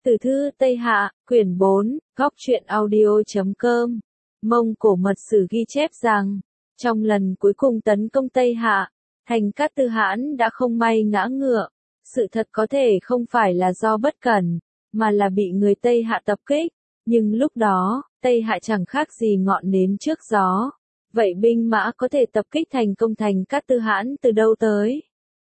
Từ thư Tây Hạ, quyển 4, góc truyện audio.com. Mông Cổ mật sử ghi chép rằng, trong lần cuối cùng tấn công Tây Hạ, thành Cát Tư Hãn đã không may ngã ngựa. Sự thật có thể không phải là do bất cẩn, mà là bị người Tây Hạ tập kích. Nhưng lúc đó, Tây Hạ chẳng khác gì ngọn nến trước gió. Vậy binh mã có thể tập kích thành công thành Cát Tư Hãn từ đâu tới?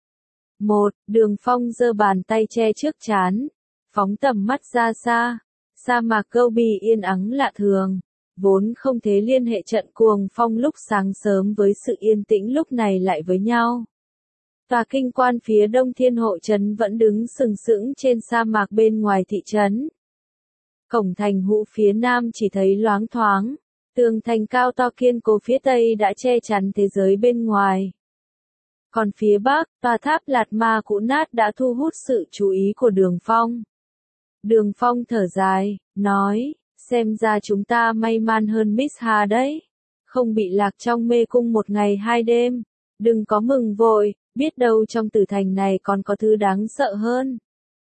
1. Đường Phong giơ bàn tay che trước trán, phóng tầm mắt ra xa. Sa mạc Gobi yên ắng lạ thường, vốn không thể liên hệ trận cuồng phong lúc sáng sớm với sự yên tĩnh lúc này lại với nhau. Tòa kinh quan phía đông Thiên Hộ trấn vẫn đứng sừng sững trên sa mạc bên ngoài thị trấn. Cổng thành hũ phía nam chỉ thấy loáng thoáng, tường thành cao to kiên cố phía tây đã che chắn thế giới bên ngoài. Còn phía bắc, tòa tháp Lạt Ma cũ nát đã thu hút sự chú ý của Đường Phong. Đường Phong thở dài, nói, xem ra chúng ta may mắn hơn Misha đấy. Không bị lạc trong mê cung một ngày hai đêm. Đừng có mừng vội, biết đâu trong tử thành này còn có thứ đáng sợ hơn.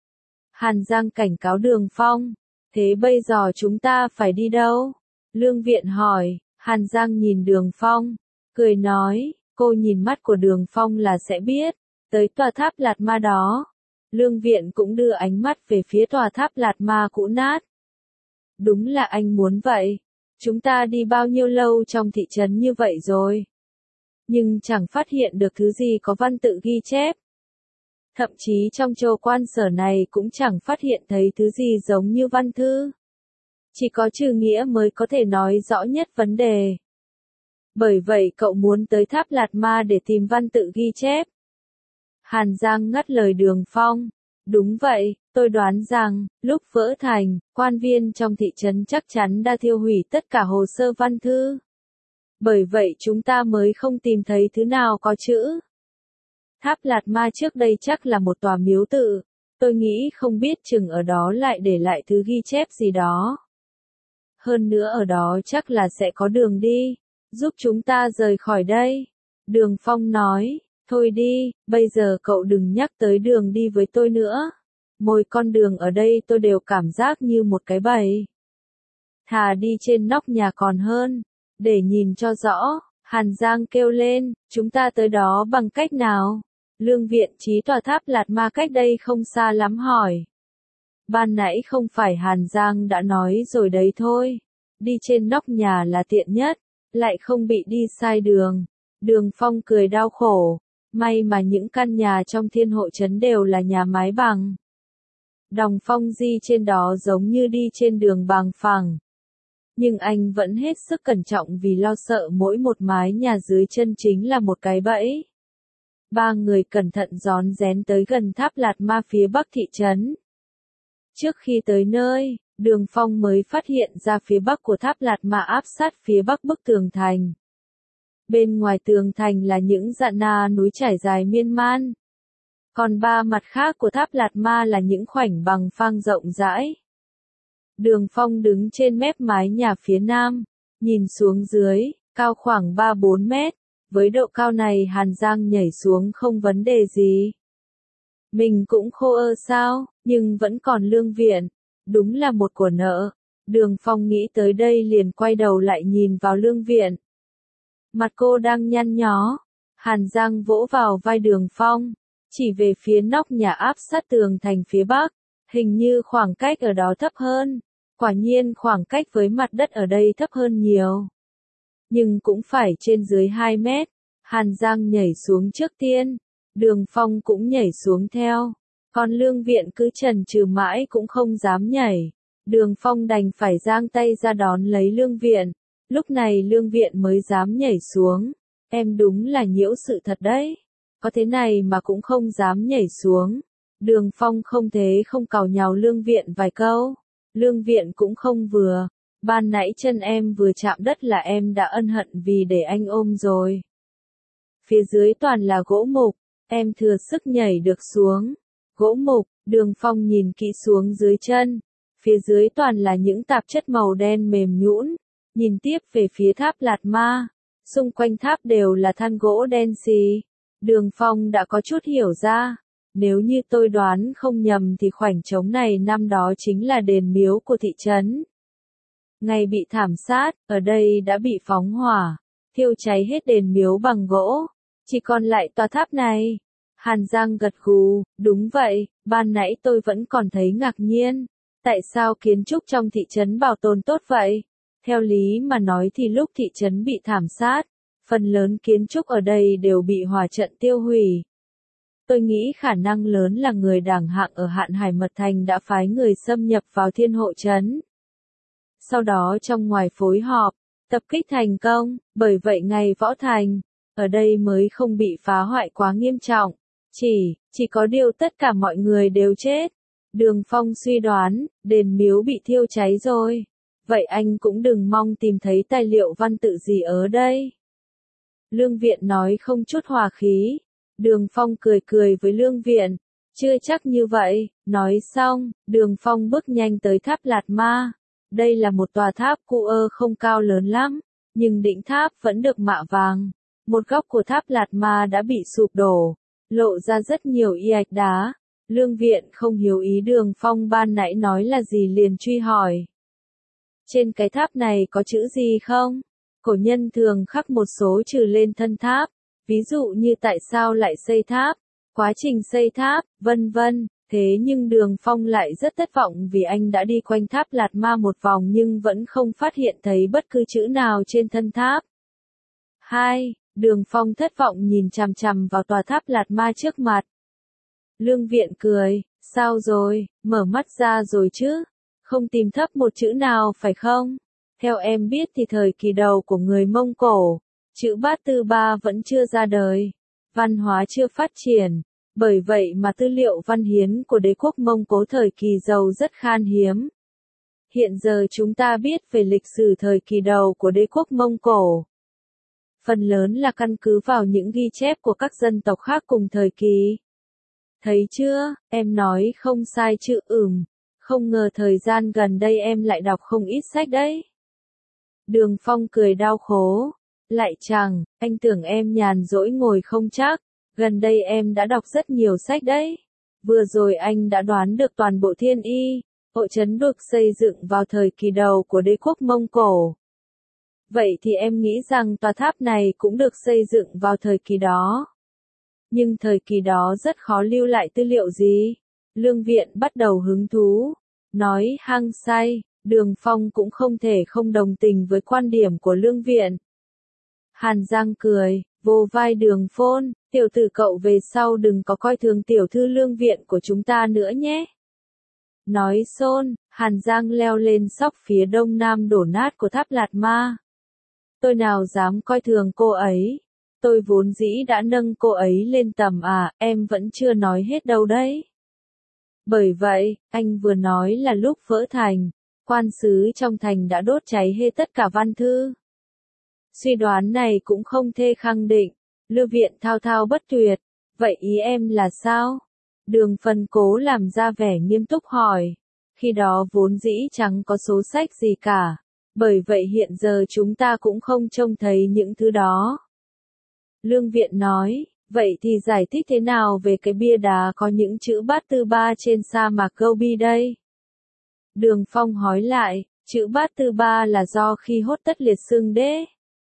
Hàn Giang cảnh cáo Đường Phong, thế bây giờ chúng ta phải đi đâu? Lương Viện hỏi, Hàn Giang nhìn Đường Phong, cười nói, cô nhìn mắt của Đường Phong là sẽ biết, tới tòa tháp Lạt Ma đó. Lương Viện cũng đưa ánh mắt về phía tòa tháp Lạt Ma cũ nát. Đúng là anh muốn vậy. Chúng ta đi bao nhiêu lâu trong thị trấn như vậy rồi? Nhưng chẳng phát hiện được thứ gì có văn tự ghi chép. Thậm chí trong châu quan sở này cũng chẳng phát hiện thấy thứ gì giống như văn thư. Chỉ có Trừ Nghĩa mới có thể nói rõ nhất vấn đề. Bởi vậy cậu muốn tới tháp Lạt Ma để tìm văn tự ghi chép. Hàn Giang ngắt lời Đường Phong. Đúng vậy, tôi đoán rằng, lúc vỡ thành, quan viên trong thị trấn chắc chắn đã thiêu hủy tất cả hồ sơ văn thư. Bởi vậy chúng ta mới không tìm thấy thứ nào có chữ. Tháp Lạt Ma trước đây chắc là một tòa miếu tự. Tôi nghĩ không biết chừng ở đó lại để lại thứ ghi chép gì đó. Hơn nữa ở đó chắc là sẽ có đường đi, giúp chúng ta rời khỏi đây. Đường Phong nói. Thôi đi, bây giờ cậu đừng nhắc tới đường đi với tôi nữa. Mỗi con đường ở đây tôi đều cảm giác như một cái bẫy. Thà đi trên nóc nhà còn hơn. Để nhìn cho rõ, Hàn Giang kêu lên, chúng ta tới đó bằng cách nào? Lương Viện Chí tòa tháp Lạt Ma cách đây không xa lắm hỏi. Ban nãy không phải Hàn Giang đã nói rồi đấy thôi. Đi trên nóc nhà là tiện nhất, lại không bị đi sai đường. Đường Phong cười đau khổ. May mà những căn nhà trong Thiên Hộ trấn đều là nhà mái bằng. Đòng phong di trên đó giống như đi trên đường bằng phẳng. Nhưng anh vẫn hết sức cẩn trọng vì lo sợ mỗi một mái nhà dưới chân chính là một cái bẫy. Ba người cẩn thận rón rén tới gần tháp Lạt Ma phía bắc thị trấn. Trước khi tới nơi, Đường Phong mới phát hiện ra phía bắc của tháp Lạt Ma áp sát phía bắc bức tường thành. Bên ngoài tường thành là những dạn na núi trải dài miên man. Còn ba mặt khác của tháp Lạt Ma là những khoảnh bằng phẳng rộng rãi. Đường Phong đứng trên mép mái nhà phía nam, nhìn xuống dưới, cao khoảng 3-4 mét. Với độ cao này Hàn Giang nhảy xuống không vấn đề gì. Mình cũng khô sao, nhưng vẫn còn Lương Viện. Đúng là một của nợ. Đường Phong nghĩ tới đây liền quay đầu lại nhìn vào Lương Viện. Mặt cô đang nhăn nhó. Hàn Giang vỗ vào vai Đường Phong, chỉ về phía nóc nhà áp sát tường thành phía bắc. Hình như khoảng cách ở đó thấp hơn. Quả nhiên khoảng cách với mặt đất ở đây thấp hơn nhiều. Nhưng cũng phải trên dưới 2 mét. Hàn Giang nhảy xuống trước tiên. Đường Phong cũng nhảy xuống theo. Còn Lương Viện cứ chần chừ mãi cũng không dám nhảy. Đường Phong đành phải giang tay ra đón lấy Lương Viện. Lúc này Lương Viện mới dám nhảy xuống. Em đúng là nhiễu sự thật đấy. Có thế này mà cũng không dám nhảy xuống. Đường Phong không thế không càu nhàu Lương Viện vài câu. Lương Viện cũng không vừa. Ban nãy chân em vừa chạm đất là em đã ân hận vì để anh ôm rồi. Phía dưới toàn là gỗ mục. Em thừa sức nhảy được xuống. Gỗ mục, Đường Phong nhìn kỹ xuống dưới chân. Phía dưới toàn là những tạp chất màu đen mềm nhũn. Nhìn tiếp về phía tháp Lạt Ma, xung quanh tháp đều là than gỗ đen xì. Đường Phong đã có chút hiểu ra, Nếu như tôi đoán không nhầm thì khoảnh trống này năm đó chính là đền miếu của thị trấn. Ngày bị thảm sát, ở đây đã bị phóng hỏa, thiêu cháy hết đền miếu bằng gỗ, chỉ còn lại tòa tháp này. Hàn Giang gật gù, đúng vậy, ban nãy tôi vẫn còn thấy ngạc nhiên. Tại sao kiến trúc trong thị trấn bảo tồn tốt vậy? Theo lý mà nói thì lúc thị trấn bị thảm sát, phần lớn kiến trúc ở đây đều bị hỏa trận tiêu hủy. Tôi nghĩ khả năng lớn là người đảng hạng ở Hạn Hải Mật Thành đã phái người xâm nhập vào Thiên Hộ Trấn. Sau đó trong ngoài phối hợp, tập kích thành công, bởi vậy ngày Võ Thành, ở đây mới không bị phá hoại quá nghiêm trọng. Chỉ có điều tất cả mọi người đều chết. Đường Phong suy đoán, đền miếu bị thiêu cháy rồi. Vậy anh cũng đừng mong tìm thấy tài liệu văn tự gì ở đây. Lương Viện nói không chút hòa khí. Đường Phong cười cười với Lương Viện. Chưa chắc như vậy, nói xong, Đường Phong bước nhanh tới tháp Lạt Ma. Đây là một tòa tháp cũ không cao lớn lắm, nhưng đỉnh tháp vẫn được mạ vàng. Một góc của tháp Lạt Ma đã bị sụp đổ, lộ ra rất nhiều y ạch đá. Lương Viện không hiểu ý Đường Phong ban nãy nói là gì liền truy hỏi. Trên cái tháp này có chữ gì không? Cổ nhân thường khắc một số chữ lên thân tháp, ví dụ như tại sao lại xây tháp, quá trình xây tháp, vân vân. Thế nhưng Đường Phong lại rất thất vọng vì anh đã đi quanh tháp Lạt Ma một vòng nhưng vẫn không phát hiện thấy bất cứ chữ nào trên thân tháp. 2. Đường Phong thất vọng nhìn chằm chằm vào tòa tháp Lạt Ma trước mặt. Lương Viện cười, sao rồi, mở mắt ra rồi chứ? Không tìm thấp một chữ nào phải không? Theo em biết thì thời kỳ đầu của người Mông Cổ, chữ Bát Tư Ba vẫn chưa ra đời, văn hóa chưa phát triển. Bởi vậy mà tư liệu văn hiến của đế quốc Mông Cổ thời kỳ đầu rất khan hiếm. Hiện giờ chúng ta biết về lịch sử thời kỳ đầu của đế quốc Mông Cổ. Phần lớn là căn cứ vào những ghi chép của các dân tộc khác cùng thời kỳ. Thấy chưa, em nói không sai chứ không ngờ thời gian gần đây em lại đọc không ít sách đấy. Đường Phong cười đau khổ, lại chẳng, anh tưởng em nhàn rỗi ngồi không chắc. Gần đây em đã đọc rất nhiều sách đấy. Vừa rồi anh đã đoán được toàn bộ Thiên Y, Hộ Trấn được xây dựng vào thời kỳ đầu của đế quốc Mông Cổ. Vậy thì em nghĩ rằng tòa tháp này cũng được xây dựng vào thời kỳ đó. Nhưng thời kỳ đó rất khó lưu lại tư liệu gì. Lương Viện bắt đầu hứng thú, nói hăng say. Đường Phong cũng không thể không đồng tình với quan điểm của Lương Viện. Hàn Giang cười, vô vai Đường Phôn, tiểu tử cậu về sau đừng có coi thường tiểu thư Lương Viện của chúng ta nữa nhé. Nói xôn, Hàn Giang leo lên sóc phía đông nam đổ nát của tháp Lạt Ma. Tôi nào dám coi thường cô ấy. Tôi vốn dĩ đã nâng cô ấy lên tầm em vẫn chưa nói hết đâu đấy. Bởi vậy, anh vừa nói là lúc vỡ thành, quan sứ trong thành đã đốt cháy hết tất cả văn thư. Suy đoán này cũng không thể khẳng định. Lương Viện thao thao bất tuyệt. Vậy ý em là sao? Đường Phân cố làm ra vẻ nghiêm túc hỏi. Khi đó vốn dĩ chẳng có số sách gì cả. Bởi vậy hiện giờ chúng ta cũng không trông thấy những thứ đó. Lương Viện nói, vậy thì giải thích thế nào về cái bia đá có những chữ Bát Tư Ba trên sa mạc Gobi đây? Đường Phong hỏi lại, chữ Bát Tư Ba là do khi Hốt Tất Liệt xưng đế.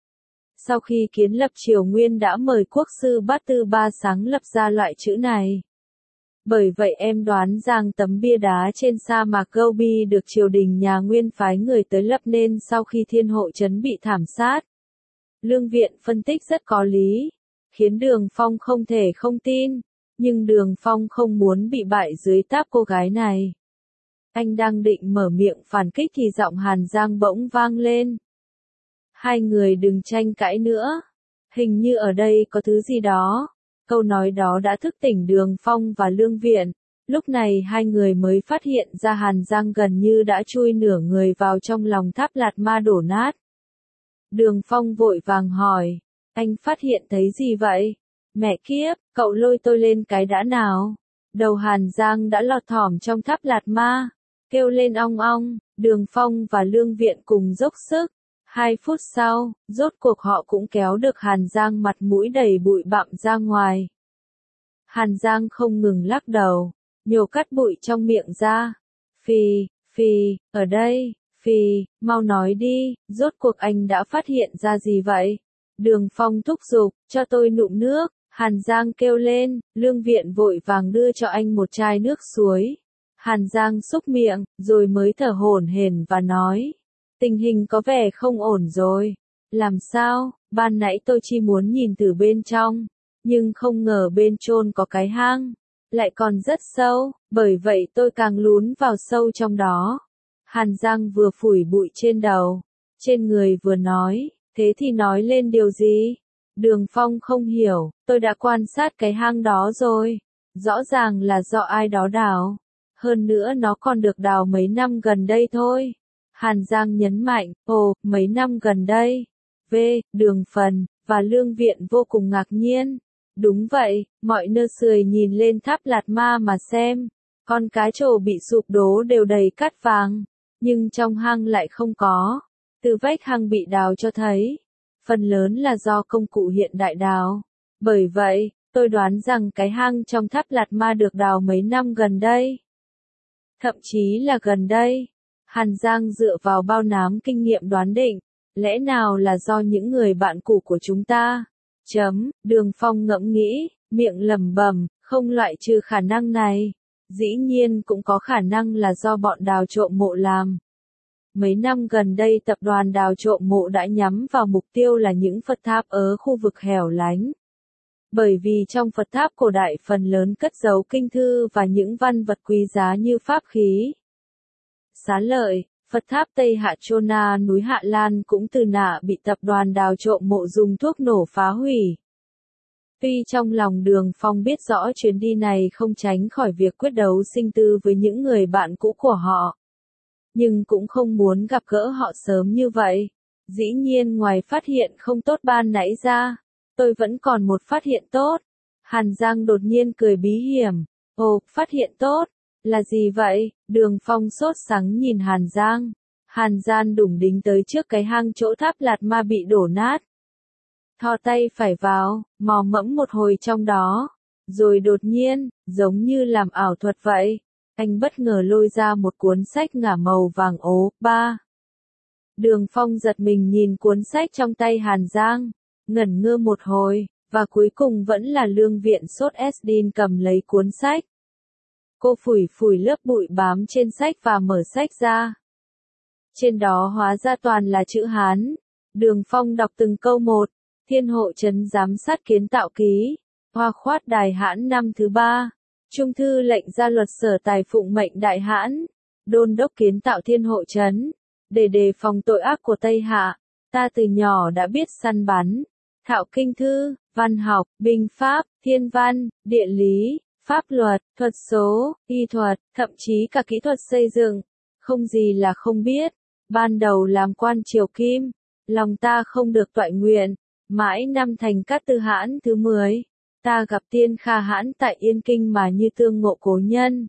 Sau khi kiến lập Triều Nguyên đã mời quốc sư Bát Tư Ba sáng lập ra loại chữ này. Bởi vậy em đoán rằng tấm bia đá trên sa mạc Gobi được triều đình nhà Nguyên phái người tới lập nên sau khi Thiên Hộ Trấn bị thảm sát. Lương Viện phân tích rất có lý, khiến Đường Phong không thể không tin, nhưng Đường Phong không muốn bị bại dưới táp cô gái này. Anh đang định mở miệng phản kích thì giọng Hàn Giang bỗng vang lên. Hai người đừng tranh cãi nữa, hình như ở đây có thứ gì đó. Câu nói đó đã thức tỉnh Đường Phong và Lương Viện. Lúc này hai người mới phát hiện ra Hàn Giang gần như đã chui nửa người vào trong lòng tháp Lạt Ma đổ nát. Đường Phong vội vàng hỏi, anh phát hiện thấy gì vậy? Mẹ kiếp, cậu lôi tôi lên cái đã nào. Đầu Hàn Giang đã lọt thỏm trong tháp Lạt Ma, kêu lên ong ong. Đường Phong và Lương Viện cùng dốc sức. 2 phút sau, rốt cuộc họ cũng kéo được Hàn Giang mặt mũi đầy bụi bặm ra ngoài. Hàn Giang không ngừng lắc đầu, nhổ cát bụi trong miệng ra. Phì, phì, ở đây, phì, mau nói đi, rốt cuộc anh đã phát hiện ra gì vậy? Đường Phong thúc giục, cho tôi nụm nước. Hàn Giang kêu lên, Lương Viện vội vàng đưa cho anh một chai nước suối. Hàn Giang xúc miệng, rồi mới thở hổn hển và nói, tình hình có vẻ không ổn rồi. Làm sao? Ban nãy tôi chỉ muốn nhìn từ bên trong, nhưng không ngờ bên chôn có cái hang, lại còn rất sâu, bởi vậy tôi càng lún vào sâu trong đó. Hàn Giang vừa phủi bụi trên đầu, trên người vừa nói, thế thì nói lên điều gì? Đường Phong không hiểu, tôi đã quan sát cái hang đó rồi, rõ ràng là do ai đó đào, hơn nữa nó còn được đào mấy năm gần đây thôi. Hàn Giang nhấn mạnh, ồ, mấy năm gần đây. Đường Phần và Lương Viện vô cùng ngạc nhiên. Đúng vậy, mọi nơi sưởi nhìn lên tháp Lạt Ma mà xem, con cá trổ bị sụp đổ đều đầy cát vàng, nhưng trong hang lại không có. Từ vách hang bị đào cho thấy, phần lớn là do công cụ hiện đại đào. Bởi vậy, tôi đoán rằng cái hang trong tháp Lạt Ma được đào mấy năm gần đây. Thậm chí là gần đây. Hàn Giang dựa vào bao nám kinh nghiệm đoán định, lẽ nào là do những người bạn cũ của chúng ta? Đường Phong ngẫm nghĩ, miệng lẩm bẩm, không loại trừ khả năng này. Dĩ nhiên cũng có khả năng là do bọn đào trộm mộ làm. Mấy năm gần đây tập đoàn đào trộm mộ đã nhắm vào mục tiêu là những Phật tháp ở khu vực hẻo lánh. Bởi vì trong Phật tháp cổ đại phần lớn cất giấu kinh thư và những văn vật quý giá như pháp khí. Xá Lợi, Phật tháp Tây Hạ Chona núi Hạ Lan cũng từ nạ bị tập đoàn đào trộm mộ dùng thuốc nổ phá hủy. Tuy trong lòng Đường Phong biết rõ chuyến đi này không tránh khỏi việc quyết đấu sinh tử với những người bạn cũ của họ, nhưng cũng không muốn gặp gỡ họ sớm như vậy. Dĩ nhiên ngoài phát hiện không tốt ban nãy ra, tôi vẫn còn một phát hiện tốt. Hàn Giang đột nhiên cười bí hiểm. Ồ, phát hiện tốt? Là gì vậy? Đường Phong sốt sắng nhìn Hàn Giang. Hàn Giang đủng đính tới trước cái hang chỗ tháp Lạt Ma bị đổ nát. Thò tay phải vào, mò mẫm một hồi trong đó. Rồi đột nhiên, giống như làm ảo thuật vậy, anh bất ngờ lôi ra một cuốn sách ngả màu vàng ố. Đường Phong giật mình nhìn cuốn sách trong tay Hàn Giang, ngẩn ngơ một hồi, và cuối cùng vẫn là Lương Viện sốt Esdin cầm lấy cuốn sách. Cô phủi phủi lớp bụi bám trên sách và mở sách ra. Trên đó hóa ra toàn là chữ Hán. Đường Phong đọc từng câu một. Thiên Hộ Trấn giám sát kiến tạo ký. Hoa khoát Đại Hãn năm thứ 3. Trung thư lệnh ra luật sở tài phụng mệnh Đại Hãn. Đôn đốc kiến tạo Thiên Hộ Trấn. Để đề phòng tội ác của Tây Hạ, ta từ nhỏ đã biết săn bắn, thạo kinh thư, văn học, binh pháp, thiên văn, địa lý, pháp luật, thuật số, y thuật, thậm chí cả kỹ thuật xây dựng. Không gì là không biết. Ban đầu làm quan triều Kim, lòng ta không được toại nguyện. Mãi năm thành Cát Tư Hãn thứ 10, ta gặp Tiên Kha Hãn tại Yên Kinh mà như tương ngộ cố nhân.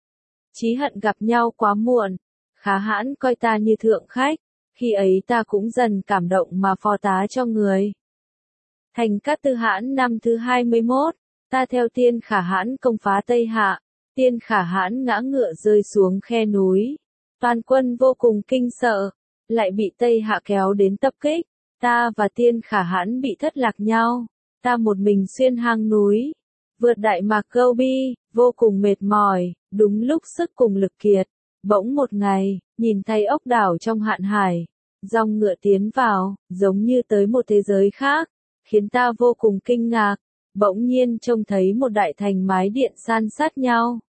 Chí hận gặp nhau quá muộn. Khá Hãn coi ta như thượng khách, khi ấy ta cũng dần cảm động mà phò tá cho người. Thành Cát Tư Hãn năm thứ 21, ta theo Tiên Khả Hãn công phá Tây Hạ. Tiên Khả Hãn ngã ngựa rơi xuống khe núi. Toàn quân vô cùng kinh sợ, lại bị Tây Hạ kéo đến tập kích. Ta và Tiên Khả Hãn bị thất lạc nhau. Ta một mình xuyên hang núi, vượt Đại Mạc Gobi, vô cùng mệt mỏi, đúng lúc sức cùng lực kiệt. Bỗng một ngày, nhìn thấy ốc đảo trong hạn hải, dòng ngựa tiến vào, giống như tới một thế giới khác, khiến ta vô cùng kinh ngạc. Bỗng nhiên trông thấy một đại thành mái điện san sát nhau.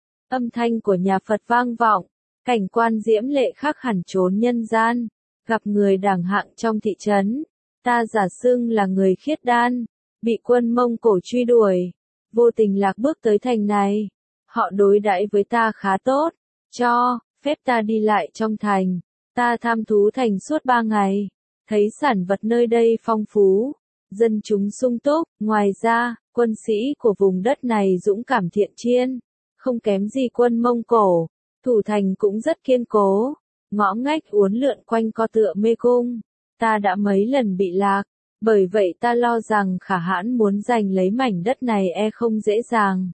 Âm thanh của nhà Phật vang vọng, cảnh quan diễm lệ khác hẳn chốn nhân gian. Gặp người đẳng hạng trong thị trấn, ta giả xưng là người khiết đan, bị quân Mông Cổ truy đuổi, vô tình lạc bước tới thành này. Họ đối đãi với ta khá tốt, cho phép ta đi lại trong thành. Ta tham thú thành suốt 3 ngày, thấy sản vật nơi đây phong phú, dân chúng sung túc. Ngoài ra, quân sĩ của vùng đất này dũng cảm thiện chiến, không kém gì quân Mông Cổ. Thủ thành cũng rất kiên cố, ngõ ngách uốn lượn quanh co tựa mê cung. Ta đã mấy lần bị lạc, Bởi vậy ta lo rằng Khả Hãn muốn giành lấy mảnh đất này không dễ dàng.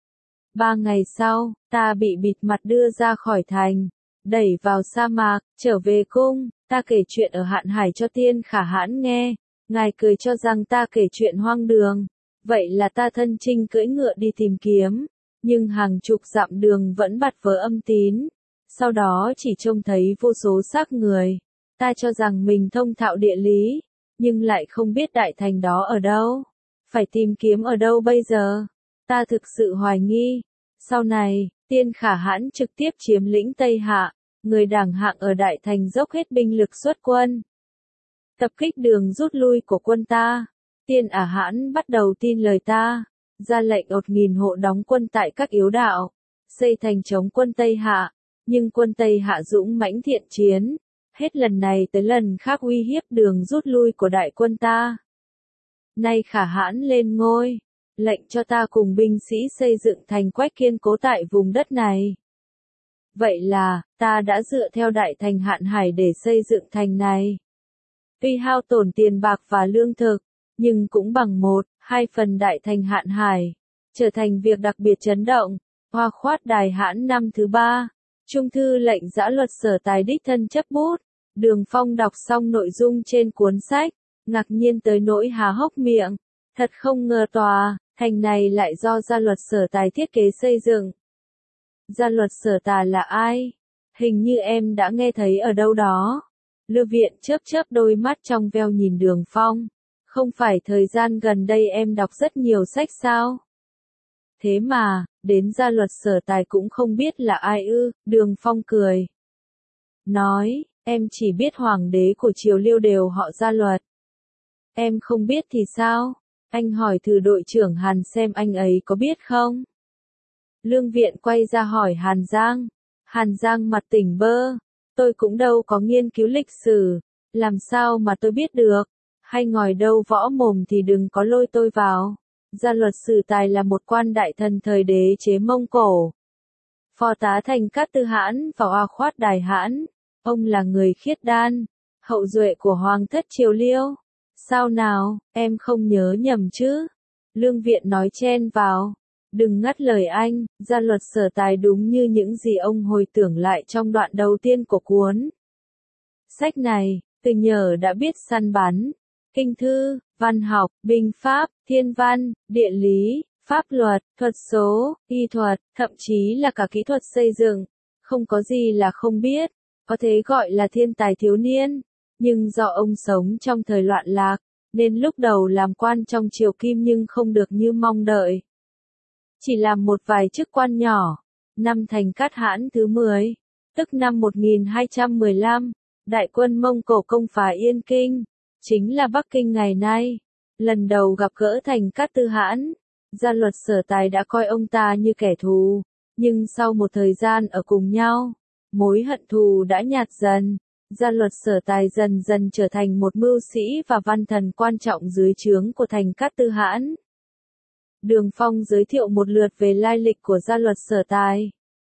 3 ngày sau, ta bị bịt mặt đưa ra khỏi thành, đẩy vào sa mạc, trở về cung, ta kể chuyện ở Hạn Hải cho Tiên Khả Hãn nghe, ngài cười cho rằng ta kể chuyện hoang đường. Vậy là ta thân chinh cưỡi ngựa đi tìm kiếm, nhưng hàng chục dặm đường vẫn bặt vỡ âm tín. Sau đó chỉ trông thấy vô số xác người. Ta cho rằng mình thông thạo địa lý, nhưng lại không biết đại thành đó ở đâu. Phải tìm kiếm ở đâu bây giờ? Ta thực sự hoài nghi. Sau này, Tiên Khả Hãn trực tiếp chiếm lĩnh Tây Hạ, người đảng hạng ở đại thành dốc hết binh lực xuất quân. Tập kích đường rút lui của quân ta. Tiên Ả Hãn bắt đầu tin lời ta, ra lệnh 1.000 hộ đóng quân tại các yếu đạo, xây thành chống quân Tây Hạ, nhưng quân Tây Hạ dũng mãnh thiện chiến, hết lần này tới lần khác uy hiếp đường rút lui của đại quân ta. Nay Khả Hãn lên ngôi, lệnh cho ta cùng binh sĩ xây dựng thành quách kiên cố tại vùng đất này. Vậy là, ta đã dựa theo đại thành Hạn Hải để xây dựng thành này. Tuy hao tổn tiền bạc và lương thực, nhưng cũng bằng 1/2 phần đại thành Hạn Hải, trở thành việc đặc biệt chấn động. Hoa khoát Đài Hãn năm thứ 3, Trung thư lệnh giã luật Sở Tài đích thân chấp bút. Đường Phong đọc xong nội dung trên cuốn sách, ngạc nhiên tới nỗi há hốc miệng. Thật không ngờ tòa thành này lại do gia luật Sở Tài thiết kế xây dựng. Gia luật Sở Tài là ai? Hình như em đã nghe thấy ở đâu đó. Lưu Viện chớp chớp đôi mắt trong veo nhìn Đường Phong. Không phải thời gian gần đây em đọc rất nhiều sách sao? Thế mà, đến gia luật Sở Tài cũng không biết là ai ư? Đường Phong cười. Nói, em chỉ biết hoàng đế của Triều Liêu đều họ Gia Luật. Em không biết thì sao? Anh hỏi thử đội trưởng Hàn xem anh ấy có biết không? Lương Viện quay ra hỏi Hàn Giang. Hàn Giang mặt tỉnh bơ. Tôi cũng đâu có nghiên cứu lịch sử. Làm sao mà tôi biết được? Hay ngòi đâu võ mồm thì đừng có lôi tôi vào. Gia luật Sử Tài là một quan đại thần thời đế chế Mông Cổ. Phò tá thành Cát Tư Hãn và Hoa khoát Đài Hãn. Ông là người khiết đan, hậu duệ của Hoàng thất Triều Liêu. Sao nào, em không nhớ nhầm chứ? Lương Viện nói chen vào. Đừng ngắt lời anh, gia luật Sở Tài đúng như những gì ông hồi tưởng lại trong đoạn đầu tiên của cuốn sách này, từ nhỏ đã biết săn bắn, kinh thư, văn học, binh pháp, thiên văn, địa lý, pháp luật, thuật số, y thuật, thậm chí là cả kỹ thuật xây dựng. Không có gì là không biết, có thể gọi là thiên tài thiếu niên. Nhưng do ông sống trong thời loạn lạc, nên lúc đầu làm quan trong triều Kim nhưng không được như mong đợi. Chỉ làm một vài chức quan nhỏ. Năm Thành Cát Hãn thứ 10, tức năm 1215, đại quân Mông Cổ công phá Yên Kinh, chính là Bắc Kinh ngày nay. Lần đầu gặp gỡ Thành Cát Tư Hãn, gia luật Sở Tài đã coi ông ta như kẻ thù, nhưng sau một thời gian ở cùng nhau, mối hận thù đã nhạt dần. Gia luật Sở Tài dần dần trở thành một mưu sĩ và văn thần quan trọng dưới trướng của Thành Cát Tư Hãn. Đường Phong giới thiệu một lượt về lai lịch của gia luật Sở Tài.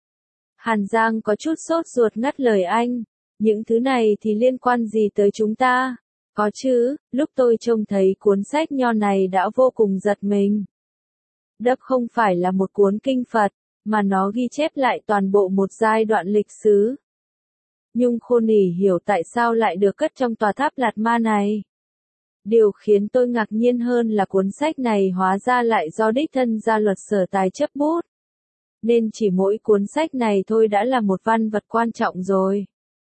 Hàn Giang có chút sốt ruột ngắt lời anh. Những thứ này thì liên quan gì tới chúng ta? Có chứ, lúc tôi trông thấy cuốn sách nho này đã vô cùng giật mình. Đập không phải là một cuốn kinh Phật, mà nó ghi chép lại toàn bộ một giai đoạn lịch sử. Nhung Khôn ỉ hiểu tại sao lại được cất trong tòa tháp Lạt Ma này. Điều khiến tôi ngạc nhiên hơn là cuốn sách này hóa ra lại do đích thân gia luật Sở Tài chấp bút. Nên chỉ mỗi cuốn sách này thôi đã là một văn vật quan trọng rồi.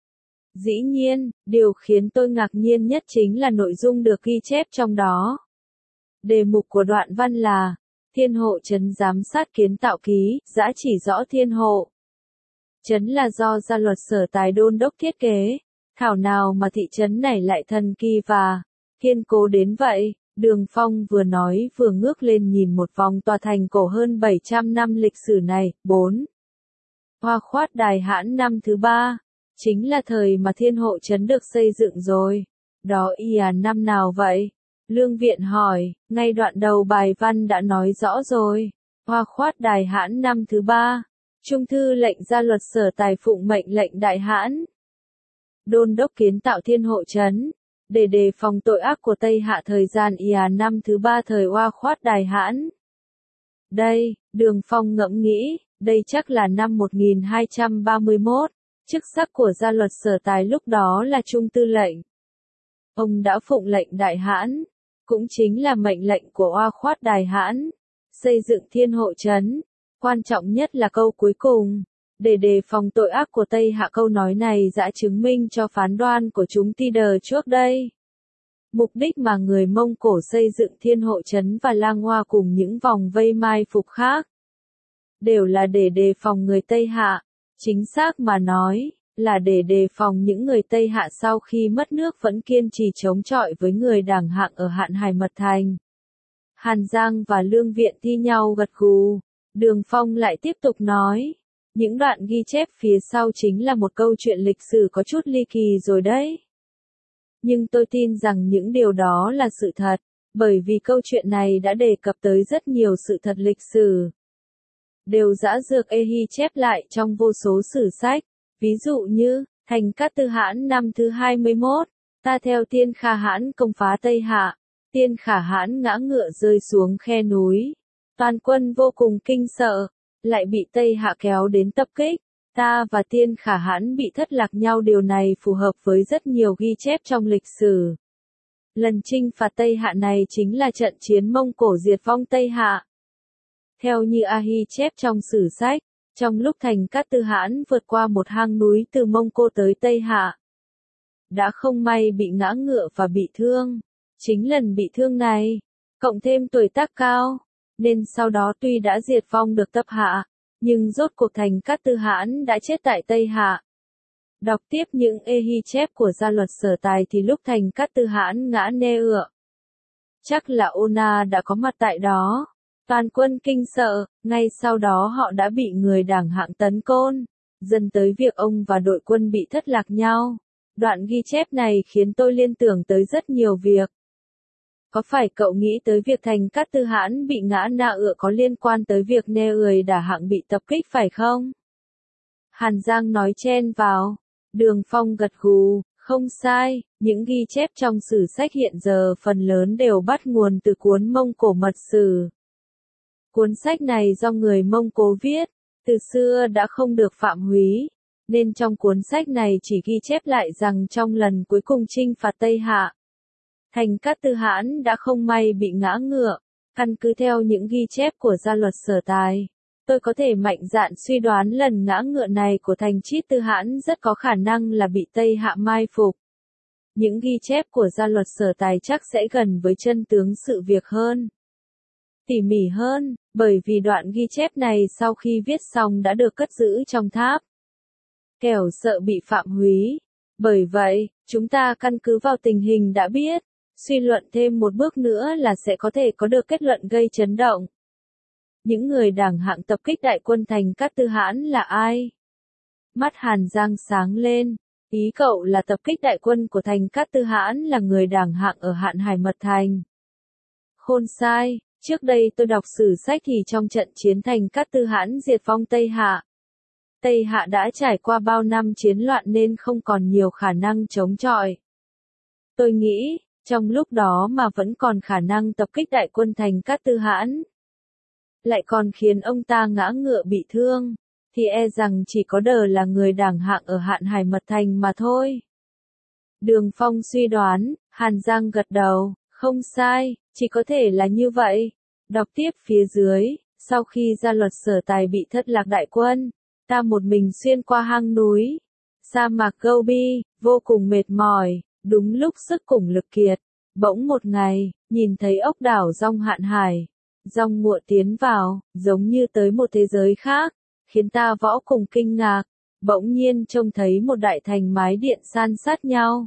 Dĩ nhiên, điều khiến tôi ngạc nhiên nhất chính là nội dung được ghi chép trong đó. Đề mục của đoạn văn là Thiên Hộ Trấn giám sát kiến tạo ký, giã chỉ rõ Thiên Hộ Trấn là do gia luật Sở Tài đôn đốc thiết kế. Thảo nào mà thị trấn này lại thần kỳ và kiên cố đến vậy. Đường Phong vừa nói vừa ngước lên nhìn một vòng tòa thành cổ hơn 700 năm lịch sử này. 4. Hoa khoát Đài Hãn năm thứ 3, chính là thời mà Thiên Hộ Trấn được xây dựng rồi. Đó năm nào vậy? Lương Viện hỏi, ngay đoạn đầu bài văn đã nói rõ rồi. Hoa khoát Đài Hãn năm thứ 3, Trung thư lệnh gia luật Sở Tài phụng mệnh lệnh Đại Hãn đôn đốc kiến tạo Thiên Hộ Trấn. để đề phòng tội ác của Tây Hạ thời gian năm thứ 3 thời Oa Khoát Đài Hãn. Đây, Đường Phong ngẫm nghĩ, đây chắc là năm 1231, chức sắc của gia luật Sở Tài lúc đó là Trung Tư lệnh. Ông đã phụng lệnh Đại Hãn, cũng chính là mệnh lệnh của Oa Khoát Đài Hãn, xây dựng Thiên Hộ Trấn, quan trọng nhất là câu cuối cùng, để đề phòng tội ác của Tây Hạ. Câu nói này đã chứng minh cho phán đoán của chúng Tider trước đây. Mục đích mà người Mông Cổ xây dựng Thiên Hộ Trấn và Lang Hoa cùng những vòng vây mai phục khác, đều là để đề phòng người Tây Hạ, chính xác mà nói, là để đề phòng những người Tây Hạ sau khi mất nước vẫn kiên trì chống chọi với người Đảng Hạng ở Hạn Hải Mật Thành. Hàn Giang và Lương Viện thi nhau gật gù, Đường Phong lại tiếp tục nói, những đoạn ghi chép phía sau chính là một câu chuyện lịch sử có chút ly kỳ rồi đấy. Nhưng tôi tin rằng những điều đó là sự thật, bởi vì câu chuyện này đã đề cập tới rất nhiều sự thật lịch sử. Đều dã dược ghi chép lại trong vô số sử sách, ví dụ như, Thành Cát Tư Hãn năm thứ 21, ta theo Tiên Khả Hãn công phá Tây Hạ, Tiên Khả Hãn ngã ngựa rơi xuống khe núi, toàn quân vô cùng kinh sợ, lại bị Tây Hạ kéo đến tập kích, ta và Tiên Khả Hãn bị thất lạc nhau. Điều này phù hợp với rất nhiều ghi chép trong lịch sử. Lần chinh phạt Tây Hạ này chính là trận chiến Mông Cổ diệt vong Tây Hạ. Theo như ghi chép trong sử sách, trong lúc Thành Cát Tư Hãn vượt qua một hang núi từ Mông Cổ tới Tây Hạ, đã không may bị ngã ngựa và bị thương. Chính lần bị thương này, cộng thêm tuổi tác cao, nên sau đó tuy đã diệt vong được Tập Hạ, nhưng rốt cuộc Thành Cát Tư Hãn đã chết tại Tây Hạ. Đọc tiếp những ghi chép của gia luật Sở Tài thì lúc Thành Cát Tư Hãn ngã nê ựa, chắc là Ona đã có mặt tại đó. Toàn quân kinh sợ, ngay sau đó họ đã bị người Đảng Hạng tấn công, dẫn tới việc ông và đội quân bị thất lạc nhau. Đoạn ghi chép này khiến tôi liên tưởng tới rất nhiều việc. Có phải cậu nghĩ tới việc Thành Cát Tư Hãn bị ngã na ựa có liên quan tới việc người Đảng Hạng bị tập kích phải không? Hàn Giang nói chen vào. Đường Phong gật gù, không sai, những ghi chép trong sử sách hiện giờ phần lớn đều bắt nguồn từ cuốn Mông Cổ Mật Sử. Cuốn sách này do người Mông Cổ viết, từ xưa đã không được phạm húy, nên trong cuốn sách này chỉ ghi chép lại rằng trong lần cuối cùng chinh phạt Tây Hạ, Thành Cát Tư Hãn đã không may bị ngã ngựa. Căn cứ theo những ghi chép của gia luật Sở Tài, tôi có thể mạnh dạn suy đoán lần ngã ngựa này của Thành Chít Tư Hãn rất có khả năng là bị Tây Hạ mai phục. Những ghi chép của gia luật Sở Tài chắc sẽ gần với chân tướng sự việc hơn, tỉ mỉ hơn, bởi vì đoạn ghi chép này sau khi viết xong đã được cất giữ trong tháp, kẻo sợ bị phạm húy. Bởi vậy, chúng ta căn cứ vào tình hình đã biết, suy luận thêm một bước nữa là sẽ có thể có được kết luận gây chấn động. Những người Đảng Hạng tập kích đại quân Thành Cát Tư Hãn là ai? Mắt Hàn Giang sáng lên, ý cậu là tập kích đại quân của Thành Cát Tư Hãn là người Đảng Hạng ở Hạn Hải Mật Thành. Khôn sai, trước đây tôi đọc sử sách thì trong trận chiến Thành Cát Tư Hãn diệt vong Tây Hạ, Tây Hạ đã trải qua bao năm chiến loạn nên không còn nhiều khả năng chống chọi. Tôi nghĩ, trong lúc đó mà vẫn còn khả năng tập kích đại quân Thành Cát Tư Hãn, lại còn khiến ông ta ngã ngựa bị thương, thì e rằng chỉ có đờ là người Đảng Hạng ở Hạn Hải Mật Thành mà thôi. Đường Phong suy đoán, Hàn Giang gật đầu, không sai, chỉ có thể là như vậy. Đọc tiếp phía dưới, sau khi gia luật Sở Tài bị thất lạc đại quân, ta một mình xuyên qua hang núi, sa mạc Gobi, vô cùng mệt mỏi, đúng lúc sức cùng lực kiệt. Bỗng một ngày, nhìn thấy ốc đảo Dong Hạn Hải, Dong ngựa tiến vào, giống như tới một thế giới khác, khiến ta võ cùng kinh ngạc. Bỗng nhiên trông thấy một đại thành mái điện san sát nhau.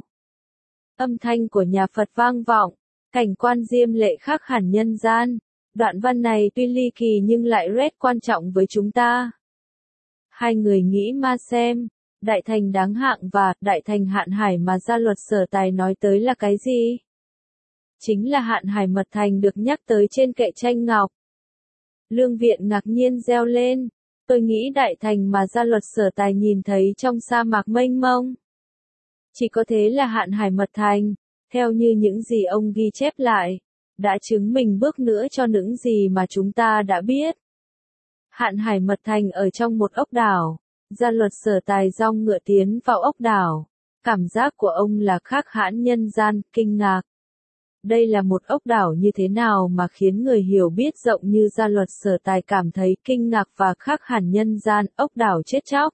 Âm thanh của nhà Phật vang vọng, cảnh quan diêm lệ khác hẳn nhân gian. Đoạn văn này tuy ly kỳ nhưng lại rất quan trọng với chúng ta. Hai người nghĩ ma xem, đại thành Đáng Hạng và đại thành Hạn Hải mà gia luật Sở Tài nói tới là cái gì? Chính là Hạn Hải Mật Thành được nhắc tới trên kệ tranh ngọc. Lương Viện ngạc nhiên reo lên, tôi nghĩ đại thành mà gia luật Sở Tài nhìn thấy trong sa mạc mênh mông, chỉ có thế là Hạn Hải Mật Thành. Theo như những gì ông ghi chép lại, đã chứng minh bước nữa cho những gì mà chúng ta đã biết. Hạn Hải Mật Thành ở trong một ốc đảo. Gia luật Sở Tài dong ngựa tiến vào ốc đảo. Cảm giác của ông là khác hẳn nhân gian, kinh ngạc. Đây là một ốc đảo như thế nào mà khiến người hiểu biết rộng như Gia luật Sở Tài cảm thấy kinh ngạc và khác hẳn nhân gian, ốc đảo chết chóc.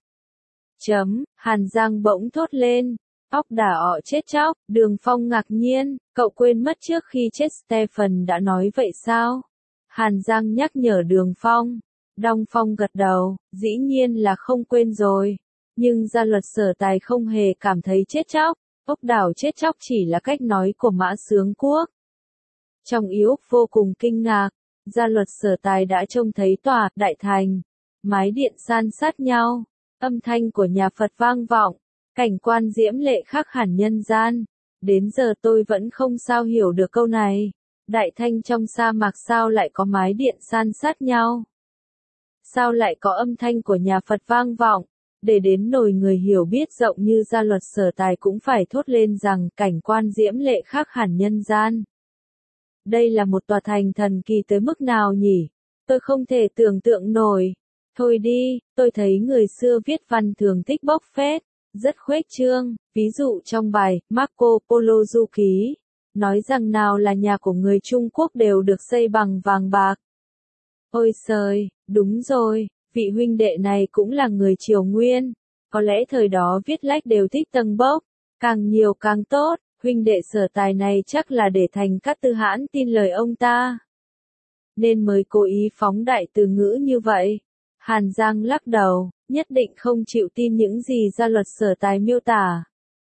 Hàn Giang bỗng thốt lên. Ốc đảo chết chóc, Đường Phong ngạc nhiên, cậu quên mất trước khi chết Stephen đã nói vậy sao? Hàn Giang nhắc nhở Đường Phong. Đong Phong gật đầu, dĩ nhiên là không quên rồi. Nhưng Gia luật Sở Tài không hề cảm thấy chết chóc. Ốc đảo chết chóc chỉ là cách nói của Mã Sướng Quốc. Trong ý Úc vô cùng kinh ngạc, Gia luật Sở Tài đã trông thấy tòa đại thành, mái điện san sát nhau, âm thanh của nhà Phật vang vọng, cảnh quan diễm lệ khác hẳn nhân gian. Đến giờ tôi vẫn không sao hiểu được câu này. Đại thanh trong sa mạc sao lại có mái điện san sát nhau? Sao lại có âm thanh của nhà Phật vang vọng? Để đến nỗi người hiểu biết rộng như Gia luật Sở Tài cũng phải thốt lên rằng cảnh quan diễm lệ khác hẳn nhân gian. Đây là một tòa thành thần kỳ tới mức nào nhỉ? Tôi không thể tưởng tượng nổi. Thôi đi, tôi thấy người xưa viết văn thường thích bốc phét, rất khuếch trương, ví dụ trong bài Marco Polo Du Ký, nói rằng nào là nhà của người Trung Quốc đều được xây bằng vàng bạc. Ôi trời, đúng rồi, vị huynh đệ này cũng là người Triều Nguyên, có lẽ thời đó viết lách đều thích tâng bốc, càng nhiều càng tốt, huynh đệ Sở Tài này chắc là để Thành Cát Tư Hãn tin lời ông ta, nên mới cố ý phóng đại từ ngữ như vậy. Hàn Giang lắc đầu, nhất định không chịu tin những gì Gia luật Sở Tài miêu tả.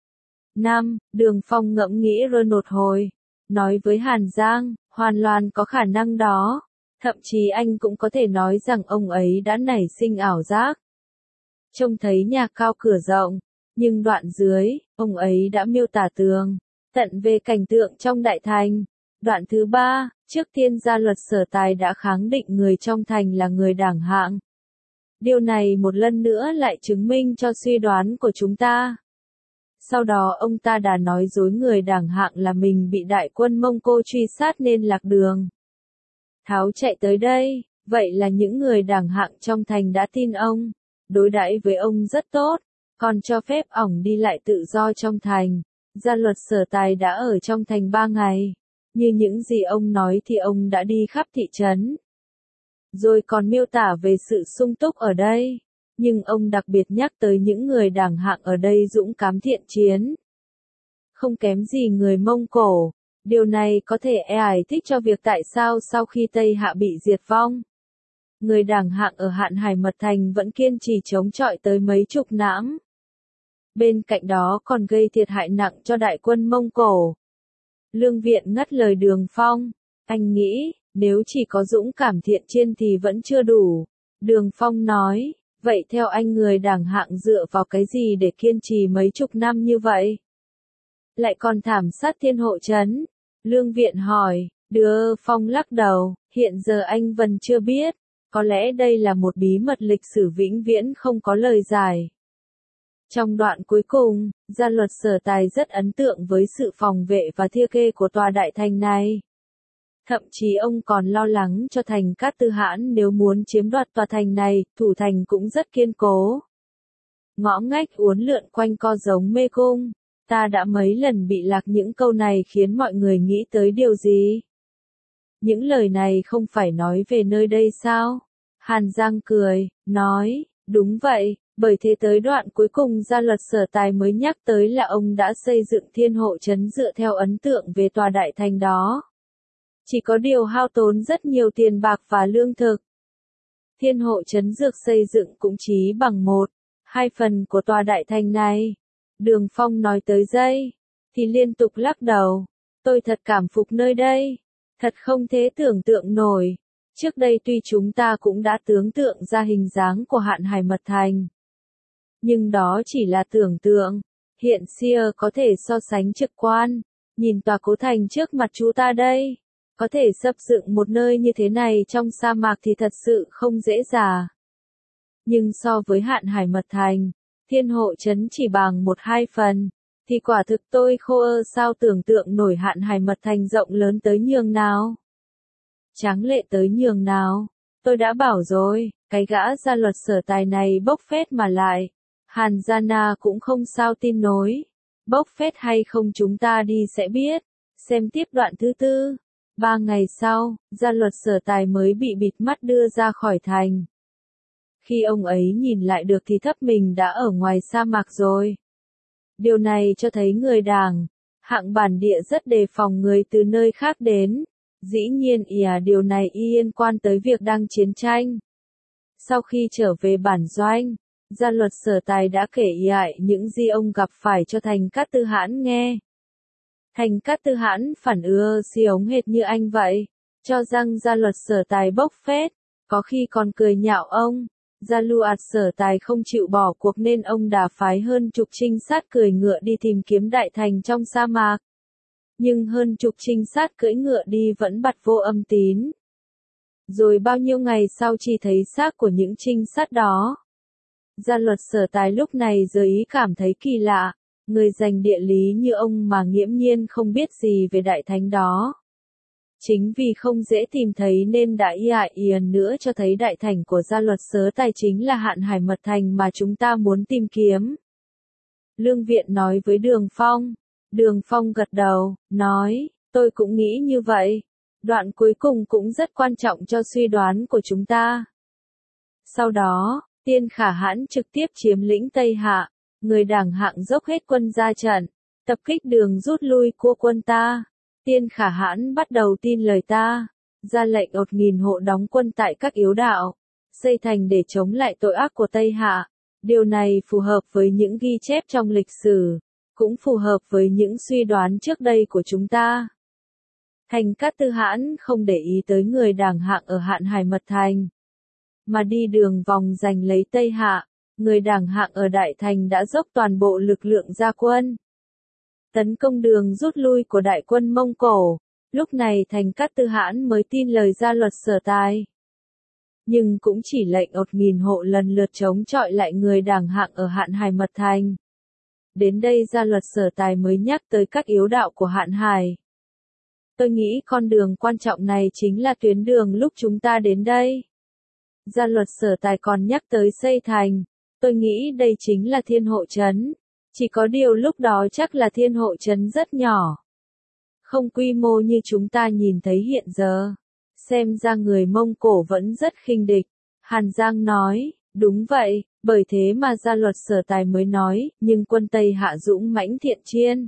Đường Phong ngẫm nghĩ rồi một hồi, nói với Hàn Giang, hoàn toàn có khả năng đó. Thậm chí anh cũng có thể nói rằng ông ấy đã nảy sinh ảo giác. Trông thấy nhà cao cửa rộng, nhưng đoạn dưới, ông ấy đã miêu tả tường tận về cảnh tượng trong đại thành. Đoạn thứ 3, trước tiên Gia luật Sở Tài đã khẳng định người trong thành là người đảng hạng. Điều này một lần nữa lại chứng minh cho suy đoán của chúng ta. Sau đó ông ta đã nói dối người đảng hạng là mình bị đại quân Mông Cô truy sát nên lạc đường. Tháo chạy tới đây, vậy là những người đảng hạng trong thành đã tin ông, đối đãi với ông rất tốt, còn cho phép ổng đi lại tự do trong thành. Gia luật Sở Tài đã ở trong thành 3 ngày, như những gì ông nói thì ông đã đi khắp thị trấn. Rồi còn miêu tả về sự sung túc ở đây, nhưng ông đặc biệt nhắc tới những người đảng hạng ở đây dũng cảm thiện chiến. Không kém gì người Mông Cổ. Điều này có thể giải thích cho việc tại sao sau khi Tây Hạ bị diệt vong, người đảng hạng ở Hạn Hải Mật Thành vẫn kiên trì chống chọi tới mấy chục năm. Bên cạnh đó còn gây thiệt hại nặng cho đại quân Mông Cổ. Lương Viện ngắt lời Đường Phong, anh nghĩ, nếu chỉ có dũng cảm thiện chiến thì vẫn chưa đủ. Đường Phong nói, vậy theo anh người đảng hạng dựa vào cái gì để kiên trì mấy chục năm như vậy? Lại còn thảm sát Thiên Hộ Trấn. Lương Viện hỏi, Đường Phong lắc đầu, hiện giờ anh vẫn chưa biết, có lẽ đây là một bí mật lịch sử vĩnh viễn không có lời giải. Trong đoạn cuối cùng, Gia luật Sở Tài rất ấn tượng với sự phòng vệ và thia kê của tòa đại thành này. Thậm chí ông còn lo lắng cho Thành Cát Tư Hãn nếu muốn chiếm đoạt tòa thành này, thủ thành cũng rất kiên cố. Ngõ ngách uốn lượn quanh co giống mê cung. Ta đã mấy lần bị lạc những câu này khiến mọi người nghĩ tới điều gì? Những lời này không phải nói về nơi đây sao? Hàn Giang cười, nói, đúng vậy, bởi thế tới đoạn cuối cùng Gia luật Sở Tài mới nhắc tới là ông đã xây dựng Thiên Hộ Trấn dựa theo ấn tượng về tòa đại thành đó. Chỉ có điều hao tốn rất nhiều tiền bạc và lương thực. Thiên Hộ Trấn dược xây dựng cũng chỉ bằng 1/2 phần của tòa đại thành này. Đường Phong nói tới đây, thì liên tục lắc đầu. Tôi thật cảm phục nơi đây. Thật không thể tưởng tượng nổi. Trước đây tuy chúng ta cũng đã tưởng tượng ra hình dáng của Hạn Hải Mật Thành. Nhưng đó chỉ là tưởng tượng. Hiện Seer có thể so sánh trực quan. Nhìn tòa cố thành trước mặt chúng ta đây. Có thể xây dựng một nơi như thế này trong sa mạc thì thật sự không dễ dàng. Nhưng so với Hạn Hải Mật Thành, Thiên Hộ Trấn chỉ bằng 1/2 phần. thì quả thực tôi khô ơ sao tưởng tượng nổi Hạn Hải Mật Thành rộng lớn tới nhường nào. Tráng lệ tới nhường nào, tôi đã bảo rồi, cái gã gia luật Sở Tài này bốc phét mà lại. Hàn Gia Na cũng không sao tin nổi. Bốc phét hay không chúng ta đi sẽ biết. Xem tiếp đoạn thứ tư. 3 ngày sau, gia luật Sở Tài mới bị bịt mắt đưa ra khỏi thành. Khi ông ấy nhìn lại được thì thấp mình đã ở ngoài sa mạc rồi. Điều này cho thấy người Đảng, hạng bản địa rất đề phòng người từ nơi khác đến. Dĩ nhiên điều này liên quan tới việc đang chiến tranh. Sau khi trở về bản doanh, gia luật Sở Tài đã kể những gì ông gặp phải cho Thành Cát Tư Hãn nghe. Thành Cát Tư Hãn phản ống hệt như anh vậy, cho rằng gia luật Sở Tài bốc phét, có khi còn cười nhạo ông. Gia luật Sở Tài không chịu bỏ cuộc nên ông đã phái hơn chục trinh sát cưỡi ngựa đi tìm kiếm Đại Thành trong sa mạc. Nhưng hơn chục trinh sát cưỡi ngựa đi vẫn bặt vô âm tín. Rồi bao nhiêu ngày sau chỉ thấy xác của những trinh sát đó. Gia luật Sở Tài lúc này giờ ý cảm thấy kỳ lạ, người dành địa lý như ông mà nghiễm nhiên không biết gì về Đại Thánh đó. Chính vì không dễ tìm thấy nên đã nữa cho thấy Đại Thành của gia luật Sở Tài chính là Hạn Hải Mật Thành mà chúng ta muốn tìm kiếm. Lương Viện nói với Đường Phong. Đường Phong gật đầu, nói, tôi cũng nghĩ như vậy. Đoạn cuối cùng cũng rất quan trọng cho suy đoán của chúng ta. Sau đó, Tiên Khả Hãn trực tiếp chiếm lĩnh Tây Hạ, người Đảng Hạng dốc hết quân ra trận, tập kích đường rút lui của quân ta. Tiên Khả Hãn bắt đầu tin lời ta, ra lệnh 1.000 hộ đóng quân tại các yếu đạo, xây thành để chống lại tội ác của Tây Hạ. Điều này phù hợp với những ghi chép trong lịch sử, cũng phù hợp với những suy đoán trước đây của chúng ta. Thành Cát Tư Hãn không để ý tới người Đảng Hạng ở Hạn Hải Mật Thành, mà đi đường vòng giành lấy Tây Hạ. Người Đảng Hạng ở Đại Thành đã dốc toàn bộ lực lượng ra quân, tấn công đường rút lui của đại quân Mông Cổ. Lúc này Thành Cát Tư Hãn mới tin lời gia luật Sở Tài, nhưng cũng chỉ lệnh 1.000 hộ lần lượt chống chọi lại người Đảng Hạng ở Hạn Hải Mật Thành. Đến đây gia luật Sở Tài mới nhắc tới các yếu đạo của Hạn Hải. Tôi nghĩ con đường quan trọng này chính là tuyến đường lúc chúng ta đến đây. Gia luật Sở Tài còn nhắc tới xây thành. Tôi nghĩ đây chính là Thiên Hộ Trấn. Chỉ có điều lúc đó chắc là Thiên Hộ Trấn rất nhỏ, không quy mô như chúng ta nhìn thấy hiện giờ. Xem ra người Mông Cổ vẫn rất khinh địch. Hàn Giang nói, đúng vậy, bởi thế mà gia luật Sở Tài mới nói, nhưng quân Tây Hạ dũng mãnh thiện chiến.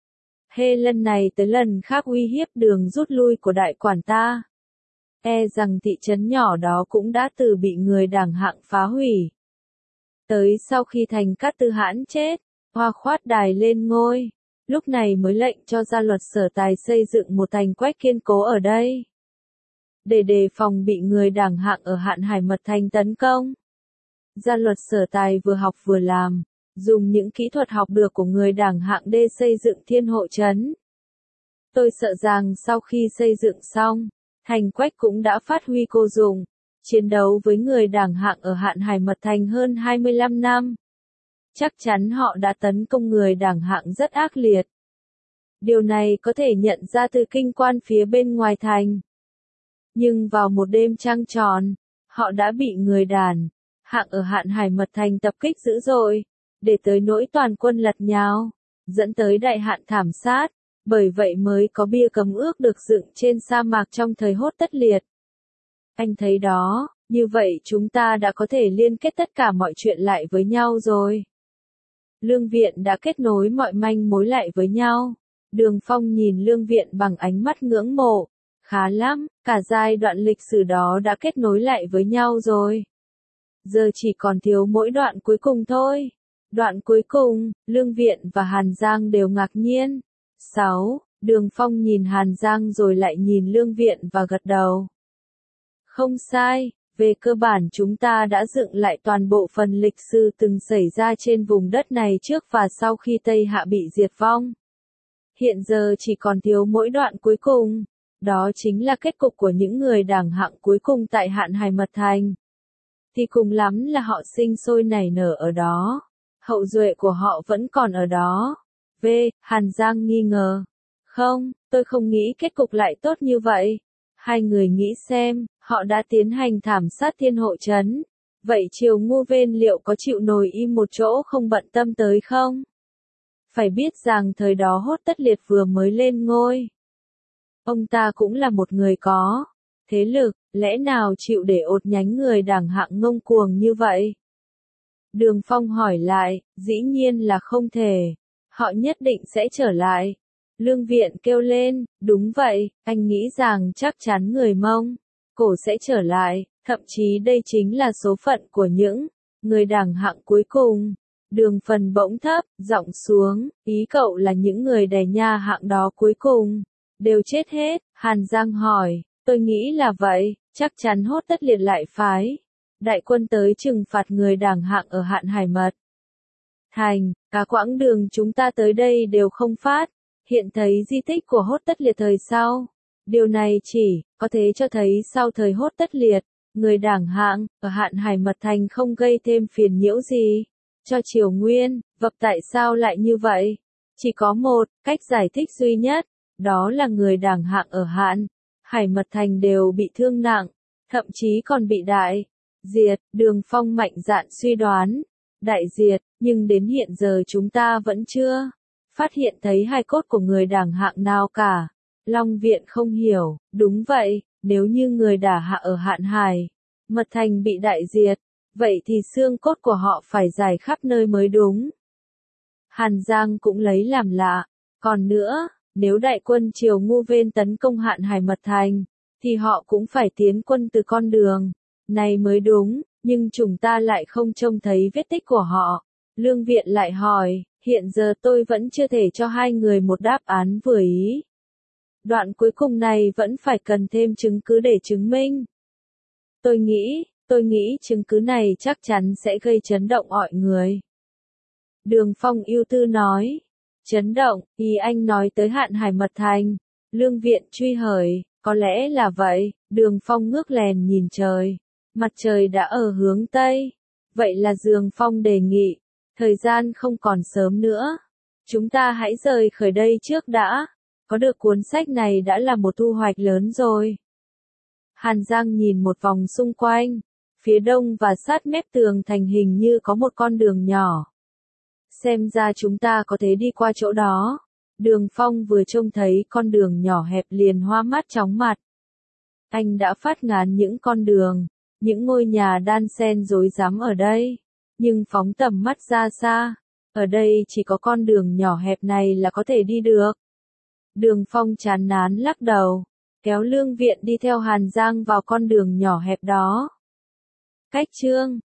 Lần này tới lần khác uy hiếp đường rút lui của đại quản ta. Rằng thị trấn nhỏ đó cũng đã từ bị người Đảng Hạng phá hủy. Tới sau khi Thành Cát Tư Hãn chết, Hoa Khoát Đài lên ngôi, lúc này mới lệnh cho gia luật Sở Tài xây dựng một thành quách kiên cố ở đây, để đề phòng bị người Đảng Hạng ở Hạn Hải Mật Thành tấn công. Gia luật Sở Tài vừa học vừa làm, dùng những kỹ thuật học được của người Đảng Hạng để xây dựng Thiên Hộ Trấn. Tôi sợ rằng sau khi xây dựng xong, thành quách cũng đã phát huy công dụng, chiến đấu với người Đảng Hạng ở Hạn Hải Mật Thành hơn 25 năm. Chắc chắn họ đã tấn công người Đảng Hạng rất ác liệt. Điều này có thể nhận ra từ kinh quan phía bên ngoài thành. Nhưng vào một đêm trăng tròn, họ đã bị người Đảng Hạng ở Hạn Hải Mật Thành tập kích dữ dội, để tới nỗi toàn quân lật nhào, dẫn tới đại hạn thảm sát. Bởi vậy mới có bia cấm ước được dựng trên sa mạc trong thời Hốt Tất Liệt. Anh thấy đó, như vậy chúng ta đã có thể liên kết tất cả mọi chuyện lại với nhau rồi. Lương Viện đã kết nối mọi manh mối lại với nhau. Đường Phong nhìn Lương Viện bằng ánh mắt ngưỡng mộ. Khá lắm, cả giai đoạn lịch sử đó đã kết nối lại với nhau rồi. Giờ chỉ còn thiếu mỗi đoạn cuối cùng thôi. Đoạn cuối cùng, Lương Viện và Hàn Giang đều ngạc nhiên. 6. Đường Phong nhìn Hàn Giang rồi lại nhìn Lương Viện và gật đầu. Không sai, về cơ bản chúng ta đã dựng lại toàn bộ phần lịch sử từng xảy ra trên vùng đất này trước và sau khi Tây Hạ bị diệt vong. Hiện giờ chỉ còn thiếu mỗi đoạn cuối cùng, đó chính là kết cục của những người Đảng Hạng cuối cùng tại Hạn Hải Mật Thành. Thì cùng lắm là họ sinh sôi nảy nở ở đó, hậu duệ của họ vẫn còn ở đó. V. Hàn Giang nghi ngờ. Không, tôi không nghĩ kết cục lại tốt như vậy. Hai người nghĩ xem, họ đã tiến hành thảm sát Thiên Hộ Trấn. Vậy Triều Ngu Vên liệu có chịu nổi im một chỗ không bận tâm tới không? Phải biết rằng thời đó Hốt Tất Liệt vừa mới lên ngôi. Ông ta cũng là một người có thế lực, lẽ nào chịu để ột nhánh người Đảng Hạng ngông cuồng như vậy? Đường Phong hỏi lại, dĩ nhiên là không thể. Họ nhất định sẽ trở lại. Lương Viện kêu lên, đúng vậy, anh nghĩ rằng chắc chắn người Mông Cổ sẽ trở lại, thậm chí đây chính là số phận của những người Đảng Hạng cuối cùng. Đường Phần bỗng thấp, giọng xuống, ý cậu là những người đè nha hạng đó cuối cùng đều chết hết. Hàn Giang hỏi, tôi nghĩ là vậy, chắc chắn Hốt Tất Liệt lại phái đại quân tới trừng phạt người Đảng Hạng ở Hạn Hải Mật Thành. Cả quãng đường chúng ta tới đây đều không phát hiện thấy di tích của Hốt Tất Liệt thời sau. Điều này chỉ có thể cho thấy sau thời Hốt Tất Liệt, người Đảng Hạng ở Hạn Hải Mật Thành không gây thêm phiền nhiễu gì cho Triều Nguyên. Vậy tại sao lại như vậy? Chỉ có một cách giải thích duy nhất, đó là người Đảng Hạng ở Hạn Hải Mật Thành đều bị thương nặng, thậm chí còn bị đại diệt. Đường Phong mạnh dạn suy đoán, đại diệt, nhưng đến hiện giờ chúng ta vẫn chưa phát hiện thấy hài cốt của người Đảng Hạng nào cả. Long Viện không hiểu, đúng vậy, nếu như người Đảng Hạng ở Hạn Hải Mật Thành bị đại diệt, vậy thì xương cốt của họ phải rải khắp nơi mới đúng. Hàn Giang cũng lấy làm lạ. Còn nữa, nếu đại quân Triều Ngu Vên tấn công Hạn Hải Mật Thành, thì họ cũng phải tiến quân từ con đường này mới đúng, nhưng chúng ta lại không trông thấy vết tích của họ. Lương Viện lại hỏi, hiện giờ tôi vẫn chưa thể cho hai người một đáp án vừa ý. Đoạn cuối cùng này vẫn phải cần thêm chứng cứ để chứng minh. Tôi nghĩ chứng cứ này chắc chắn sẽ gây chấn động mọi người. Đường Phong ưu tư nói. Chấn động, ý anh nói tới Hạn Hải Mật Thành. Lương Viện truy hỏi, có lẽ là vậy. Đường Phong ngước lèn nhìn trời. Mặt trời đã ở hướng Tây. Vậy là Đường Phong đề nghị, thời gian không còn sớm nữa. Chúng ta hãy rời khỏi đây trước đã. Có được cuốn sách này đã là một thu hoạch lớn rồi. Hàn Giang nhìn một vòng xung quanh. Phía đông và sát mép tường thành hình như có một con đường nhỏ. Xem ra chúng ta có thể đi qua chỗ đó. Đường Phong vừa trông thấy con đường nhỏ hẹp liền hoa mắt chóng mặt. Anh đã phát ngán những con đường, những ngôi nhà đan xen rối rắm ở đây. Nhưng phóng tầm mắt ra xa, ở đây chỉ có con đường nhỏ hẹp này là có thể đi được. Đường Phong chán nản lắc đầu, kéo Lương Viện đi theo Hàn Giang vào con đường nhỏ hẹp đó. Cách chương